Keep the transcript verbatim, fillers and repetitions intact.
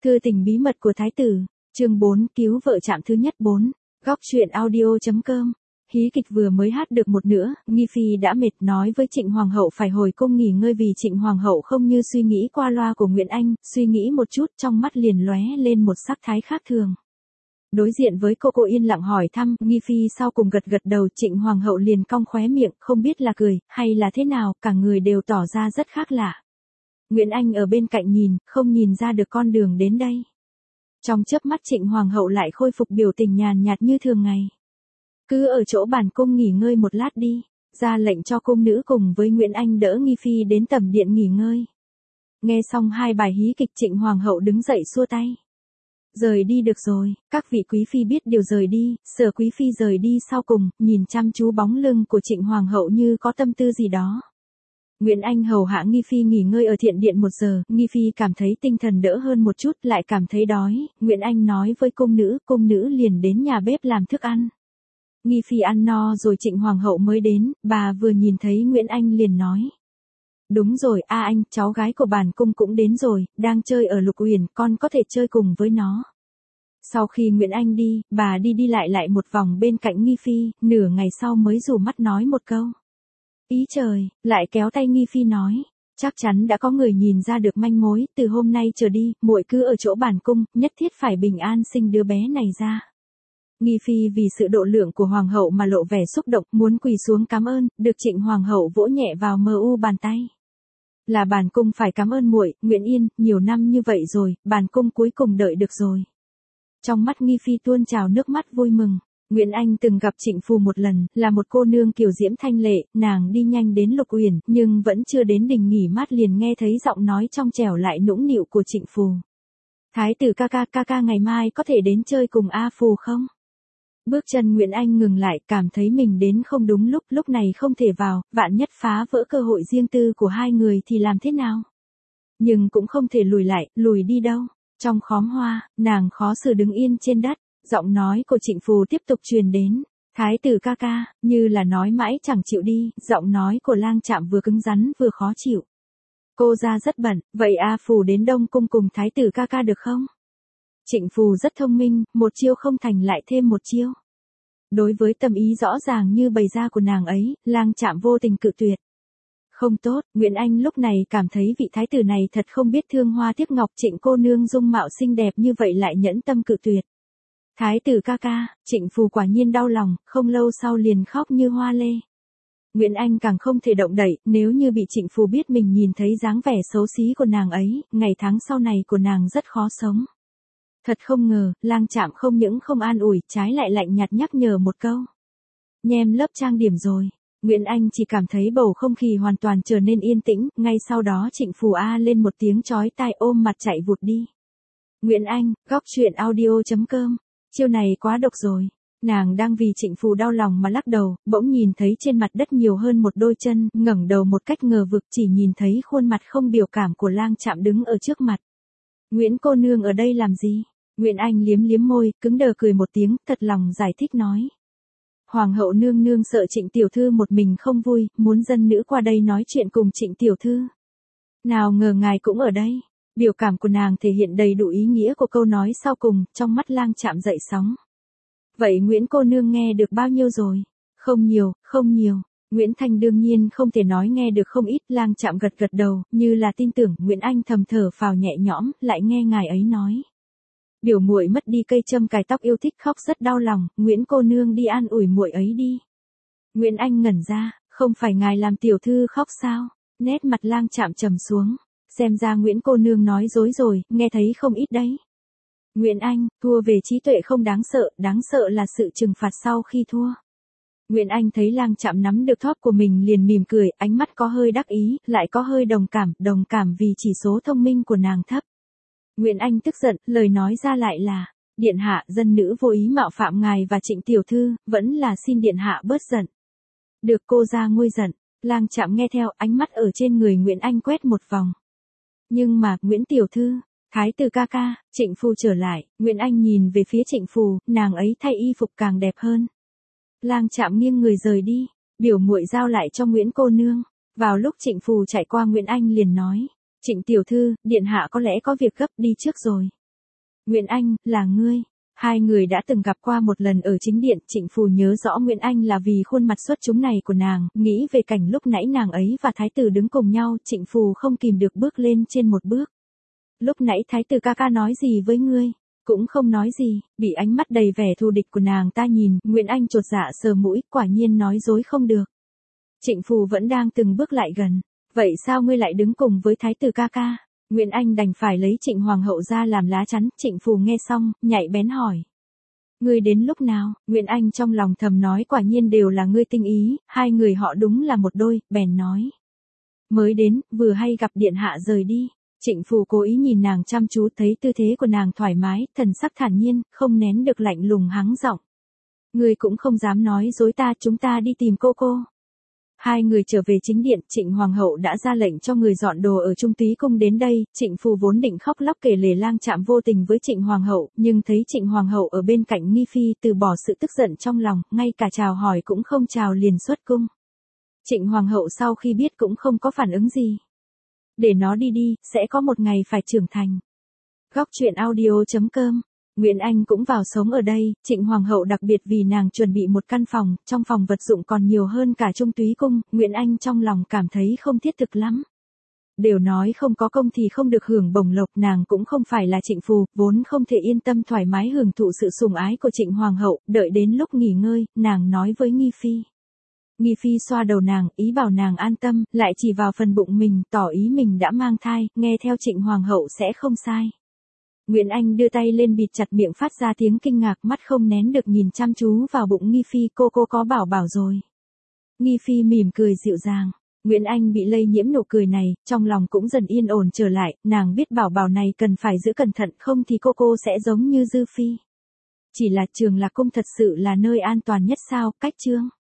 Thư tình bí mật của thái tử, chương bốn, cứu vợ trạm thứ nhất bốn, góc truyện audio.com. Hí kịch vừa mới hát được một nửa, Nghi Phi đã mệt nói với Trịnh Hoàng hậu phải hồi cung nghỉ ngơi vì Trịnh Hoàng hậu không như suy nghĩ qua loa của Nguyễn Anh, suy nghĩ một chút trong mắt liền lóe lên một sắc thái khác thường. Đối diện với cô cô yên lặng hỏi thăm, Nghi Phi sau cùng gật gật đầu, Trịnh Hoàng hậu liền cong khóe miệng, không biết là cười, hay là thế nào, cả người đều tỏ ra rất khác lạ. Nguyễn Anh ở bên cạnh nhìn, không nhìn ra được con đường đến đây. Trong chớp mắt Trịnh Hoàng hậu lại khôi phục biểu tình nhàn nhạt như thường ngày. Cứ ở chỗ bàn cung nghỉ ngơi một lát đi, ra lệnh cho cung nữ cùng với Nguyễn Anh đỡ Nghi Phi đến tầm điện nghỉ ngơi. Nghe xong hai bài hí kịch, Trịnh Hoàng hậu đứng dậy xua tay. Rời đi được rồi, các vị quý phi biết điều rời đi. Sở quý phi rời đi sau cùng, nhìn chăm chú bóng lưng của Trịnh Hoàng hậu như có tâm tư gì đó. Nguyễn Anh hầu hạ Nghi Phi nghỉ ngơi ở thiện điện một giờ, Nghi Phi cảm thấy tinh thần đỡ hơn một chút, lại cảm thấy đói. Nguyễn Anh nói với cung nữ, cung nữ liền đến nhà bếp làm thức ăn. Nghi Phi ăn no rồi Trịnh Hoàng hậu mới đến, bà vừa nhìn thấy Nguyễn Anh liền nói. Đúng rồi, a anh, cháu gái của bản cung cũng đến rồi, đang chơi ở Lục Uyển, con có thể chơi cùng với nó. Sau khi Nguyễn Anh đi, bà đi đi lại lại một vòng bên cạnh Nghi Phi, nửa ngày sau mới rủ mắt nói một câu. Ý trời, lại kéo tay Nghi Phi nói. Chắc chắn đã có người nhìn ra được manh mối, từ hôm nay trở đi, muội cứ ở chỗ bản cung, nhất thiết phải bình an sinh đứa bé này ra. Nghi Phi vì sự độ lượng của Hoàng hậu mà lộ vẻ xúc động, muốn quỳ xuống cảm ơn, được Trịnh Hoàng hậu vỗ nhẹ vào mờ u bàn tay. Là bản cung phải cảm ơn muội, Nguyễn Yên, nhiều năm như vậy rồi, bản cung cuối cùng đợi được rồi. Trong mắt Nghi Phi tuôn trào nước mắt vui mừng. Nguyễn Anh từng gặp Trịnh Phù một lần, là một cô nương kiều diễm thanh lệ, nàng đi nhanh đến Lục Uyển, nhưng vẫn chưa đến đình nghỉ mát liền nghe thấy giọng nói trong trẻo lại nũng nịu của Trịnh Phù. Thái tử ca ca, ca ca ngày mai có thể đến chơi cùng A Phù không? Bước chân Nguyễn Anh ngừng lại, cảm thấy mình đến không đúng lúc, lúc này không thể vào, vạn nhất phá vỡ cơ hội riêng tư của hai người thì làm thế nào? Nhưng cũng không thể lùi lại, lùi đi đâu. Trong khóm hoa, nàng khó xử đứng yên trên đất, giọng nói của Trịnh Phù tiếp tục truyền đến. Thái tử ca ca, như là nói mãi chẳng chịu đi, giọng nói của Lang Trạm vừa cứng rắn vừa khó chịu. Cô ra rất bận, vậy A Phù đến Đông Cung cùng Thái tử ca ca được không? Trịnh Phù rất thông minh, một chiêu không thành lại thêm một chiêu. Đối với tâm ý rõ ràng như bày ra của nàng ấy, Lang Trạm vô tình cự tuyệt. Không tốt, Nguyễn Anh lúc này cảm thấy vị thái tử này thật không biết thương hoa tiếc ngọc, Trịnh cô nương dung mạo xinh đẹp như vậy lại nhẫn tâm cự tuyệt. Thái tử ca ca, Trịnh Phù quả nhiên đau lòng, không lâu sau liền khóc như hoa lê. Nguyễn Anh càng không thể động đậy, nếu như bị Trịnh Phù biết mình nhìn thấy dáng vẻ xấu xí của nàng ấy, ngày tháng sau này của nàng rất khó sống. Thật không ngờ, Lang Trạm không những không an ủi, trái lại lạnh nhạt nhắc nhở một câu. Nhem lớp trang điểm rồi. Nguyễn Anh chỉ cảm thấy bầu không khí hoàn toàn trở nên yên tĩnh, ngay sau đó Trịnh Phù a lên một tiếng chói tai ôm mặt chạy vụt đi. Nguyễn Anh, góc truyện audio.com, chiêu này quá độc rồi. Nàng đang vì Trịnh Phù đau lòng mà lắc đầu, bỗng nhìn thấy trên mặt đất nhiều hơn một đôi chân, ngẩng đầu một cách ngờ vực chỉ nhìn thấy khuôn mặt không biểu cảm của Lang Trạm đứng ở trước mặt. Nguyễn cô nương ở đây làm gì? Nguyễn Anh liếm liếm môi, cứng đờ cười một tiếng, thật lòng giải thích nói. Hoàng hậu nương nương sợ Trịnh tiểu thư một mình không vui, muốn dân nữ qua đây nói chuyện cùng Trịnh tiểu thư. Nào ngờ ngài cũng ở đây. Biểu cảm của nàng thể hiện đầy đủ ý nghĩa của câu nói sau cùng, trong mắt Lang Trạm dậy sóng. Vậy Nguyễn cô nương nghe được bao nhiêu rồi? Không nhiều, không nhiều. Nguyễn Thanh đương nhiên không thể nói nghe được không ít, Lang Trạm gật gật đầu, như là tin tưởng. Nguyễn Anh thầm thở phào nhẹ nhõm, lại nghe ngài ấy nói. Biểu muội mất đi cây châm cài tóc yêu thích khóc rất đau lòng, Nguyễn cô nương đi an ủi muội ấy đi. Nguyễn Anh ngẩn ra, không phải ngài làm tiểu thư khóc sao? Nét mặt Lang Trạm trầm xuống, xem ra Nguyễn cô nương nói dối rồi, nghe thấy không ít đấy. Nguyễn Anh, thua về trí tuệ không đáng sợ, đáng sợ là sự trừng phạt sau khi thua. Nguyễn Anh thấy Lang Trạm nắm được thóp của mình liền mỉm cười, ánh mắt có hơi đắc ý, lại có hơi đồng cảm, đồng cảm vì chỉ số thông minh của nàng thấp. Nguyễn Anh tức giận, lời nói ra lại là, điện hạ, dân nữ vô ý mạo phạm ngài và Trịnh tiểu thư, vẫn là xin điện hạ bớt giận. Được cô ra nguôi giận, Lang Trạm nghe theo, ánh mắt ở trên người Nguyễn Anh quét một vòng. Nhưng mà, Nguyễn tiểu thư, thái tử ca ca, Trịnh Phù trở lại, Nguyễn Anh nhìn về phía Trịnh Phù, nàng ấy thay y phục càng đẹp hơn. Lang Trạm nghiêng người rời đi, biểu muội giao lại cho Nguyễn cô nương. Vào lúc Trịnh Phù chạy qua Nguyễn Anh liền nói. Trịnh tiểu thư, điện hạ có lẽ có việc gấp đi trước rồi. Nguyễn Anh, là ngươi. Hai người đã từng gặp qua một lần ở chính điện, Trịnh Phù nhớ rõ Nguyễn Anh là vì khuôn mặt xuất chúng này của nàng, nghĩ về cảnh lúc nãy nàng ấy và thái tử đứng cùng nhau, Trịnh Phù không kìm được bước lên trên một bước. Lúc nãy thái tử ca ca nói gì với ngươi? Cũng không nói gì, bị ánh mắt đầy vẻ thù địch của nàng ta nhìn, Nguyễn Anh chột dạ sờ mũi, quả nhiên nói dối không được. Trịnh Phù vẫn đang từng bước lại gần. Vậy sao ngươi lại đứng cùng với thái tử ca ca? Nguyễn Anh đành phải lấy Trịnh Hoàng hậu ra làm lá chắn, Trịnh Phù nghe xong, nhạy bén hỏi. Ngươi đến lúc nào? Nguyễn Anh trong lòng thầm nói quả nhiên đều là ngươi tinh ý, hai người họ đúng là một đôi, bèn nói. Mới đến, vừa hay gặp điện hạ rời đi. Trịnh Phù cố ý nhìn nàng chăm chú, thấy tư thế của nàng thoải mái, thần sắc thản nhiên, không nén được lạnh lùng hắng giọng. Ngươi cũng không dám nói dối ta, chúng ta đi tìm cô cô. Hai người trở về chính điện, Trịnh Hoàng hậu đã ra lệnh cho người dọn đồ ở Trung Túy cung đến đây, Trịnh Phù vốn định khóc lóc kể lể lang chạm vô tình với Trịnh Hoàng hậu, nhưng thấy Trịnh Hoàng hậu ở bên cạnh Nghi Phi từ bỏ sự tức giận trong lòng, ngay cả chào hỏi cũng không chào liền xuất cung. Trịnh Hoàng hậu sau khi biết cũng không có phản ứng gì. Để nó đi đi, sẽ có một ngày phải trưởng thành. Góc truyện audio chấm com. Nguyễn Anh cũng vào sống ở đây, Trịnh Hoàng hậu đặc biệt vì nàng chuẩn bị một căn phòng, trong phòng vật dụng còn nhiều hơn cả Trung Túy cung, Nguyễn Anh trong lòng cảm thấy không thiết thực lắm. Đều nói không có công thì không được hưởng bổng lộc, nàng cũng không phải là Trịnh Phù, vốn không thể yên tâm thoải mái hưởng thụ sự sủng ái của Trịnh Hoàng hậu, đợi đến lúc nghỉ ngơi, nàng nói với Nghi Phi. Nghi Phi xoa đầu nàng, ý bảo nàng an tâm, lại chỉ vào phần bụng mình, tỏ ý mình đã mang thai, nghe theo Trịnh Hoàng hậu sẽ không sai. Nguyễn Anh đưa tay lên bịt chặt miệng phát ra tiếng kinh ngạc, mắt không nén được nhìn chăm chú vào bụng Nghi Phi, cô cô có bảo bảo rồi. Nghi Phi mỉm cười dịu dàng. Nguyễn Anh bị lây nhiễm nụ cười này, trong lòng cũng dần yên ổn trở lại, nàng biết bảo bảo này cần phải giữ cẩn thận không thì cô cô sẽ giống như Dư Phi. Chỉ là Trường Lạc cung thật sự là nơi an toàn nhất sao, cách chương.